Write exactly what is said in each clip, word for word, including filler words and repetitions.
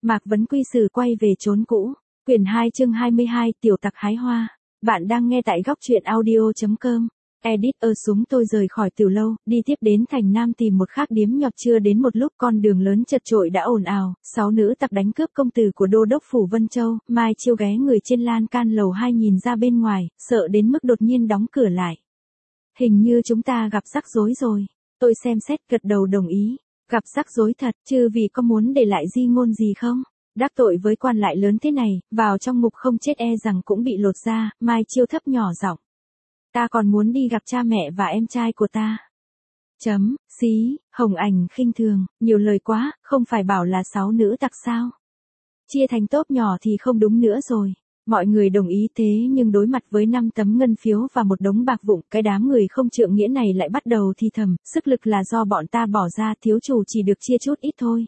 Mạc Vấn Quy Sử quay về chốn cũ. Quyển hai chương hai mươi hai, Tiểu Tặc hái hoa. Bạn đang nghe tại góc truyện audio chấm com. Edit ơ súng tôi rời khỏi Tiểu Lâu, đi tiếp đến thành Nam tìm một khác điếm nhọt. Chưa đến một lúc con đường lớn chật chội đã ồn ào, sáu nữ tặc đánh cướp công tử của đô đốc phủ Vân Châu. Mai Chiêu ghé người trên lan can lầu hai nhìn ra bên ngoài, sợ đến mức đột nhiên đóng cửa lại. Hình như chúng ta gặp rắc rối rồi. Tôi xem xét gật đầu đồng ý. Gặp rắc rối thật, chứ vì có muốn để lại di ngôn gì không? Đắc tội với quan lại lớn thế này, vào trong ngục không chết e rằng cũng bị lột da. Mai Chiêu thấp nhỏ giọng. Ta còn muốn đi gặp cha mẹ và em trai của ta. Chấm, xí, Hồng Ảnh khinh thường, nhiều lời quá, không phải bảo là sáu nữ tặc sao? Chia thành tốp nhỏ thì không đúng nữa rồi. Mọi người đồng ý thế nhưng đối mặt với năm tấm ngân phiếu và một đống bạc vụn, cái đám người không trượng nghĩa này lại bắt đầu thì thầm, sức lực là do bọn ta bỏ ra, thiếu chủ chỉ được chia chút ít thôi.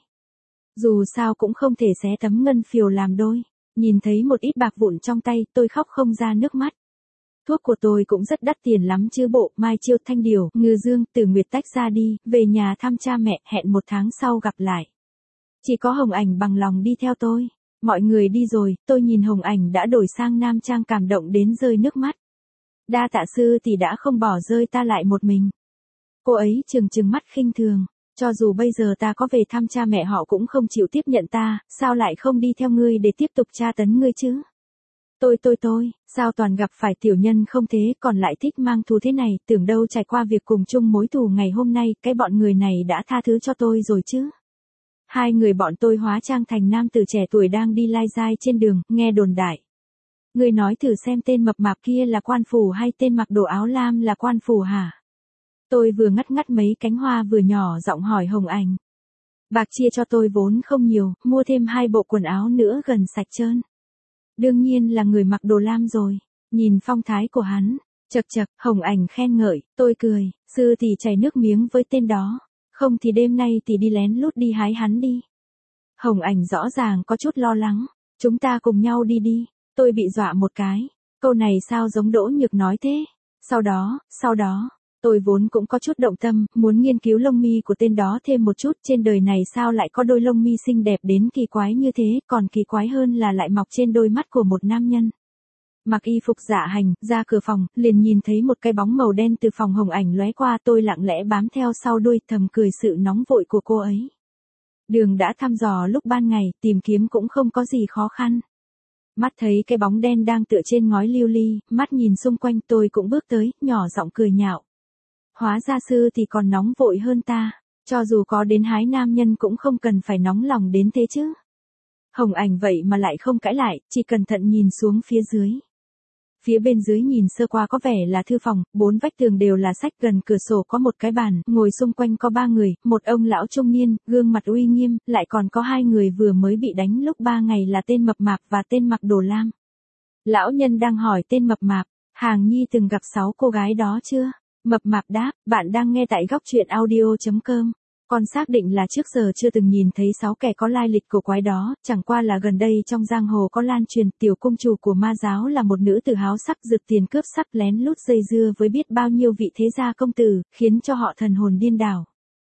Dù sao cũng không thể xé tấm ngân phiếu làm đôi. Nhìn thấy một ít bạc vụn trong tay, tôi khóc không ra nước mắt. Thuốc của tôi cũng rất đắt tiền lắm chứ bộ. Mai Chiêu, Thanh Điều, Ngư Dương, Tử Nguyệt tách ra đi, về nhà thăm cha mẹ, hẹn một tháng sau gặp lại. Chỉ có Hồng Ảnh bằng lòng đi theo tôi. Mọi người đi rồi, tôi nhìn Hồng Ảnh đã đổi sang nam trang cảm động đến rơi nước mắt. Đa tạ sư thì đã không bỏ rơi ta lại một mình. Cô ấy trừng trừng mắt khinh thường. Cho dù bây giờ ta có về thăm cha mẹ họ cũng không chịu tiếp nhận ta, sao lại không đi theo ngươi để tiếp tục tra tấn ngươi chứ? Tôi tôi tôi, sao toàn gặp phải tiểu nhân không thế, còn lại thích mang thù thế này, tưởng đâu trải qua việc cùng chung mối thù ngày hôm nay, cái bọn người này đã tha thứ cho tôi rồi chứ? Hai người bọn tôi hóa trang thành nam tử trẻ tuổi đang đi lai dai trên đường, nghe đồn đại. Người nói thử xem tên mập mạp kia là quan phủ hay tên mặc đồ áo lam là quan phủ hả? Tôi vừa ngắt ngắt mấy cánh hoa vừa nhỏ giọng hỏi Hồng Ảnh. Bạc chia cho tôi vốn không nhiều, mua thêm hai bộ quần áo nữa gần sạch trơn. Đương nhiên là người mặc đồ lam rồi, nhìn phong thái của hắn, chật chật, Hồng Ảnh khen ngợi, tôi cười, sư thì chảy nước miếng với tên đó, không thì đêm nay thì đi lén lút đi hái hắn đi. Hồng Ảnh rõ ràng có chút lo lắng, chúng ta cùng nhau đi đi, tôi bị dọa một cái, câu này sao giống Đỗ Nhược nói thế, sau đó, sau đó. Tôi vốn cũng có chút động tâm, muốn nghiên cứu lông mi của tên đó thêm một chút, trên đời này sao lại có đôi lông mi xinh đẹp đến kỳ quái như thế, còn kỳ quái hơn là lại mọc trên đôi mắt của một nam nhân. Mặc y phục dạ hành, ra cửa phòng, liền nhìn thấy một cái bóng màu đen từ phòng Hồng Ảnh lóe qua, tôi lặng lẽ bám theo sau đuôi, thầm cười sự nóng vội của cô ấy. Đường đã thăm dò lúc ban ngày, tìm kiếm cũng không có gì khó khăn. Mắt thấy cái bóng đen đang tựa trên ngói lưu ly, mắt nhìn xung quanh, tôi cũng bước tới, nhỏ giọng cười nhạo. Hóa ra sư thì còn nóng vội hơn ta, cho dù có đến hái nam nhân cũng không cần phải nóng lòng đến thế chứ. Hồng Ảnh vậy mà lại không cãi lại, chỉ cẩn thận nhìn xuống phía dưới. Phía bên dưới nhìn sơ qua có vẻ là thư phòng, bốn vách tường đều là sách, gần cửa sổ có một cái bàn, ngồi xung quanh có ba người, một ông lão trung niên, gương mặt uy nghiêm, lại còn có hai người vừa mới bị đánh lúc ba ngày là tên mập mạp và tên mặc đồ lam. Lão nhân đang hỏi tên mập mạp, Hàng Nhi từng gặp sáu cô gái đó chưa? Mập mạp đáp, bạn đang nghe tại góc truyện audio chấm com. Con xác định là trước giờ chưa từng nhìn thấy sáu kẻ có lai lịch cổ quái đó, chẳng qua là gần đây trong giang hồ có lan truyền tiểu cung chủ của ma giáo là một nữ tử háo sắc, rực tiền cướp sắc, lén lút dây dưa với biết bao nhiêu vị thế gia công tử, khiến cho họ thần hồn điên đảo.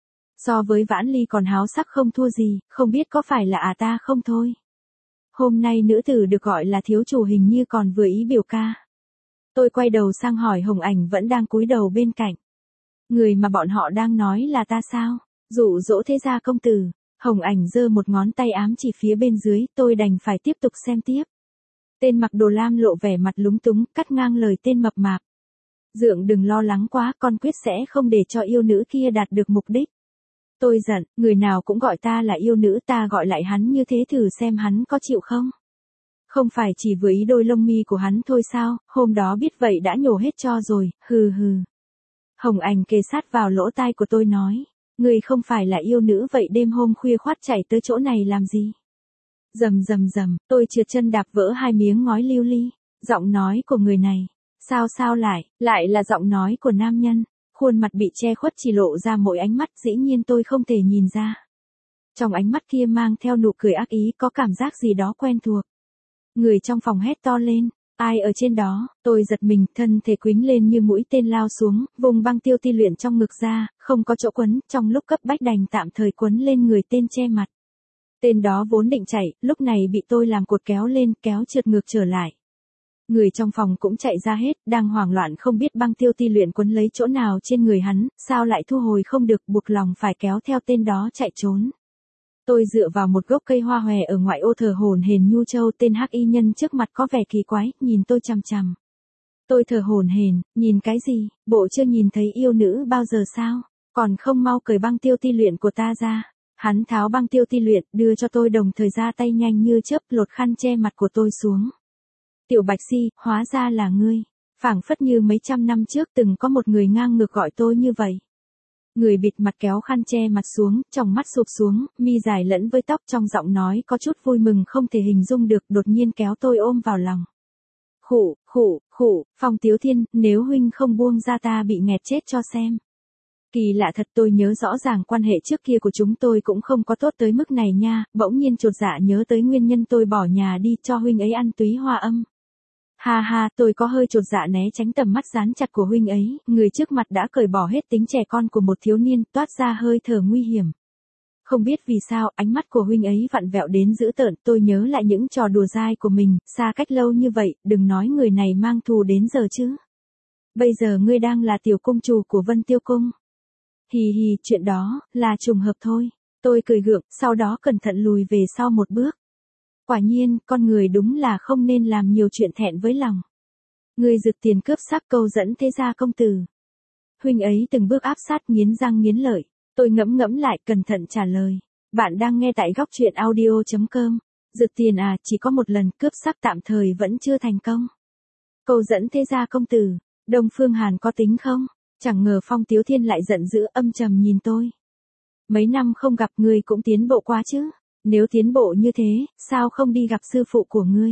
So với Vãn Ly còn háo sắc không thua gì, không biết có phải là à ta không thôi. Hôm nay nữ tử được gọi là thiếu chủ hình như còn vừa ý biểu ca. Tôi quay đầu sang hỏi Hồng Ảnh vẫn đang cúi đầu bên cạnh. Người mà bọn họ đang nói là ta sao? Dụ dỗ thế gia công tử. Hồng Ảnh giơ một ngón tay ám chỉ phía bên dưới, tôi đành phải tiếp tục xem tiếp. Tên mặc đồ lam lộ vẻ mặt lúng túng, cắt ngang lời tên mập mạp. Dượng đừng lo lắng quá, con quyết sẽ không để cho yêu nữ kia đạt được mục đích. Tôi giận, người nào cũng gọi ta là yêu nữ, ta gọi lại hắn như thế thử xem hắn có chịu không? Không phải chỉ vừa ý đôi lông mi của hắn thôi sao, hôm đó biết vậy đã nhổ hết cho rồi, hừ hừ. Hồng Ảnh kề sát vào lỗ tai của tôi nói, người không phải là yêu nữ vậy đêm hôm khuya khoắt chạy tới chỗ này làm gì? Rầm rầm rầm, tôi trượt chân đạp vỡ hai miếng ngói lưu ly, giọng nói của người này, sao sao lại, lại là giọng nói của nam nhân, khuôn mặt bị che khuất chỉ lộ ra mỗi ánh mắt, dĩ nhiên tôi không thể nhìn ra. Trong ánh mắt kia mang theo nụ cười ác ý, có cảm giác gì đó quen thuộc. Người trong phòng hét to lên, ai ở trên đó, tôi giật mình, thân thể quýnh lên như mũi tên lao xuống, vùng băng tiêu ti luyện trong ngực ra, không có chỗ quấn, trong lúc cấp bách đành tạm thời quấn lên người tên che mặt. Tên đó vốn định chạy, lúc này bị tôi làm cột kéo lên, kéo trượt ngược trở lại. Người trong phòng cũng chạy ra hết, đang hoảng loạn không biết băng tiêu ti luyện quấn lấy chỗ nào trên người hắn, sao lại thu hồi không được, buộc lòng phải kéo theo tên đó chạy trốn. Tôi dựa vào một gốc cây hoa hòe ở ngoại ô thờ hổn hển Nhu Châu, tên hắc y nhân trước mặt có vẻ kỳ quái, nhìn tôi chằm chằm. Tôi thở hổn hển, nhìn cái gì, bộ chưa nhìn thấy yêu nữ bao giờ sao, còn không mau cởi băng tiêu ti luyện của ta ra. Hắn tháo băng tiêu ti luyện, đưa cho tôi đồng thời ra tay nhanh như chớp lột khăn che mặt của tôi xuống. Tiểu Bạch Si, hóa ra là ngươi. Phảng phất như mấy trăm năm trước từng có một người ngang ngược gọi tôi như vậy. Người bịt mặt kéo khăn che mặt xuống, tròng mắt sụp xuống, mi dài lẫn với tóc, trong giọng nói có chút vui mừng không thể hình dung được, đột nhiên kéo tôi ôm vào lòng. Khụ, khụ, khụ, Phong Tiếu Thiên, nếu huynh không buông ra ta bị nghẹt chết cho xem. Kỳ lạ thật, tôi nhớ rõ ràng quan hệ trước kia của chúng tôi cũng không có tốt tới mức này nha, bỗng nhiên chột dạ nhớ tới nguyên nhân tôi bỏ nhà đi cho huynh ấy ăn túy hoa âm. Ha ha, tôi có hơi chột dạ né tránh tầm mắt dán chặt của huynh ấy, người trước mặt đã cởi bỏ hết tính trẻ con của một thiếu niên, toát ra hơi thở nguy hiểm. Không biết vì sao, ánh mắt của huynh ấy vặn vẹo đến dữ tợn, tôi nhớ lại những trò đùa dai của mình, xa cách lâu như vậy, đừng nói người này mang thù đến giờ chứ. Bây giờ ngươi đang là tiểu công chủ của Vân Tiêu Cung. Hì hì, chuyện đó, là trùng hợp thôi. Tôi cười gượng, sau đó cẩn thận lùi về sau một bước. Quả nhiên, con người đúng là không nên làm nhiều chuyện thẹn với lòng. Người rực tiền cướp sắc câu dẫn thế gia công tử. Huynh ấy từng bước áp sát nghiến răng nghiến lợi. Tôi ngẫm ngẫm lại, cẩn thận trả lời. Bạn đang nghe tại góc truyện audio chấm com. Rực tiền à, chỉ có một lần, cướp sắc tạm thời vẫn chưa thành công. Câu dẫn thế gia công tử, Đông Phương Hàn có tính không? Chẳng ngờ Phong Tiếu Thiên lại giận dữ, âm trầm nhìn tôi. Mấy năm không gặp ngươi cũng tiến bộ quá chứ. Nếu tiến bộ như thế, sao không đi gặp sư phụ của ngươi?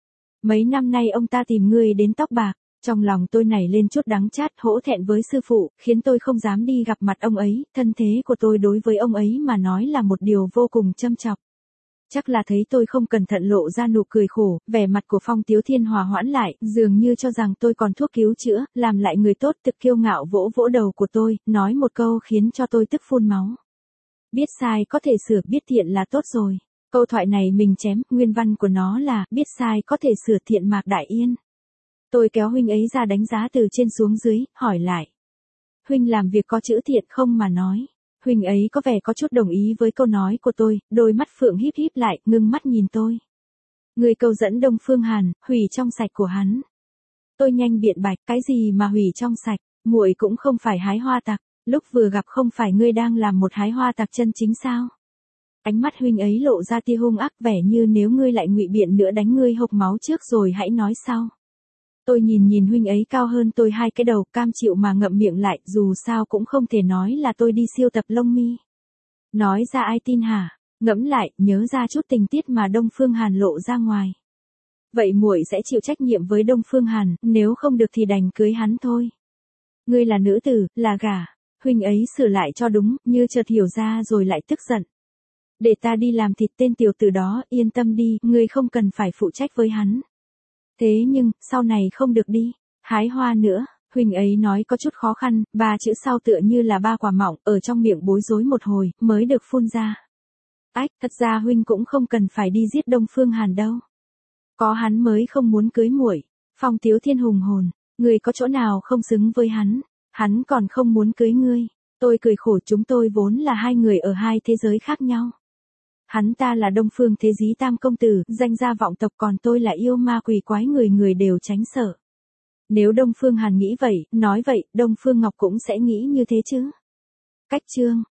Mấy năm nay ông ta tìm ngươi đến tóc bạc. Trong lòng tôi nảy lên chút đắng chát, hổ thẹn với sư phụ, khiến tôi không dám đi gặp mặt ông ấy. Thân thế của tôi đối với ông ấy mà nói là một điều vô cùng châm chọc. Chắc là thấy tôi không cẩn thận lộ ra nụ cười khổ, vẻ mặt của Phong Tiếu Thiên hòa hoãn lại, dường như cho rằng tôi còn thuốc cứu chữa, làm lại người tốt, thực kiêu ngạo vỗ vỗ đầu của tôi, nói một câu khiến cho tôi tức phun máu. Biết sai có thể sửa, biết thiện là tốt rồi. Câu thoại này mình chém, nguyên văn của nó là, biết sai có thể sửa, thiện mạc đại yên. Tôi kéo huynh ấy ra đánh giá từ trên xuống dưới, hỏi lại. Huynh làm việc có chữ thiện không mà nói. Huynh ấy có vẻ có chút đồng ý với câu nói của tôi, đôi mắt phượng híp híp lại, ngưng mắt nhìn tôi. Người câu dẫn Đông Phương Hàn, hủy trong sạch của hắn. Tôi nhanh biện bạch, cái gì mà hủy trong sạch, muội cũng không phải hái hoa tặc, lúc vừa gặp không phải ngươi đang làm một hái hoa tặc chân chính sao? Ánh mắt huynh ấy lộ ra tia hung ác, vẻ như nếu ngươi lại ngụy biện nữa đánh ngươi hộc máu trước rồi hãy nói sau. Tôi nhìn nhìn huynh ấy cao hơn tôi hai cái đầu, cam chịu mà ngậm miệng lại, dù sao cũng không thể nói là tôi đi siêu tập lông mi. Nói ra ai tin hả? Ngẫm lại, nhớ ra chút tình tiết mà Đông Phương Hàn lộ ra ngoài. Vậy muội sẽ chịu trách nhiệm với Đông Phương Hàn, nếu không được thì đành cưới hắn thôi. Ngươi là nữ tử, là gả. Huynh ấy sửa lại cho đúng, như chợt hiểu ra rồi lại tức giận. Để ta đi làm thịt tên tiểu tử đó, yên tâm đi, ngươi không cần phải phụ trách với hắn. Thế nhưng, sau này không được đi, hái hoa nữa, huynh ấy nói có chút khó khăn, ba chữ sau tựa như là ba quả mọng, ở trong miệng bối rối một hồi, mới được phun ra. Ách, thật ra huynh cũng không cần phải đi giết Đông Phương Hàn đâu. Có hắn mới không muốn cưới muội. Phong Tiếu Thiên hùng hồn, người có chỗ nào không xứng với hắn, hắn còn không muốn cưới ngươi. Tôi cười khổ, chúng tôi vốn là hai người ở hai thế giới khác nhau. Hắn ta là Đông Phương Thế Dí Tam công tử, danh gia vọng tộc, còn tôi là yêu ma quỷ quái người người đều tránh sợ. Nếu Đông Phương Hàn nghĩ vậy, nói vậy, Đông Phương Ngọc cũng sẽ nghĩ như thế chứ. Cách chương